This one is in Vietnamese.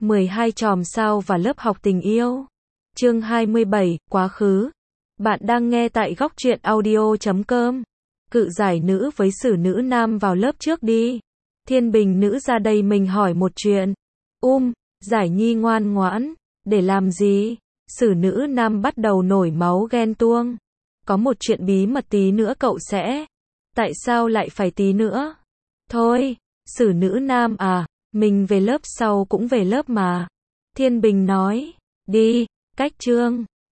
12 chòm sao và lớp học tình yêu. Chương 27, quá khứ. Bạn đang nghe tại góc truyện audio.com. Cự giải nữ với xử nữ nam vào lớp trước đi. Thiên bình nữ ra đây mình hỏi một chuyện. Giải nhi ngoan ngoãn. Để làm gì? Xử nữ nam bắt đầu nổi máu ghen tuông. Có một chuyện bí mật tí nữa cậu sẽ. Tại sao lại phải tí nữa? Thôi, xử nữ nam à, mình về lớp sau cũng về lớp mà. Thiên bình nói, đi, cách chương.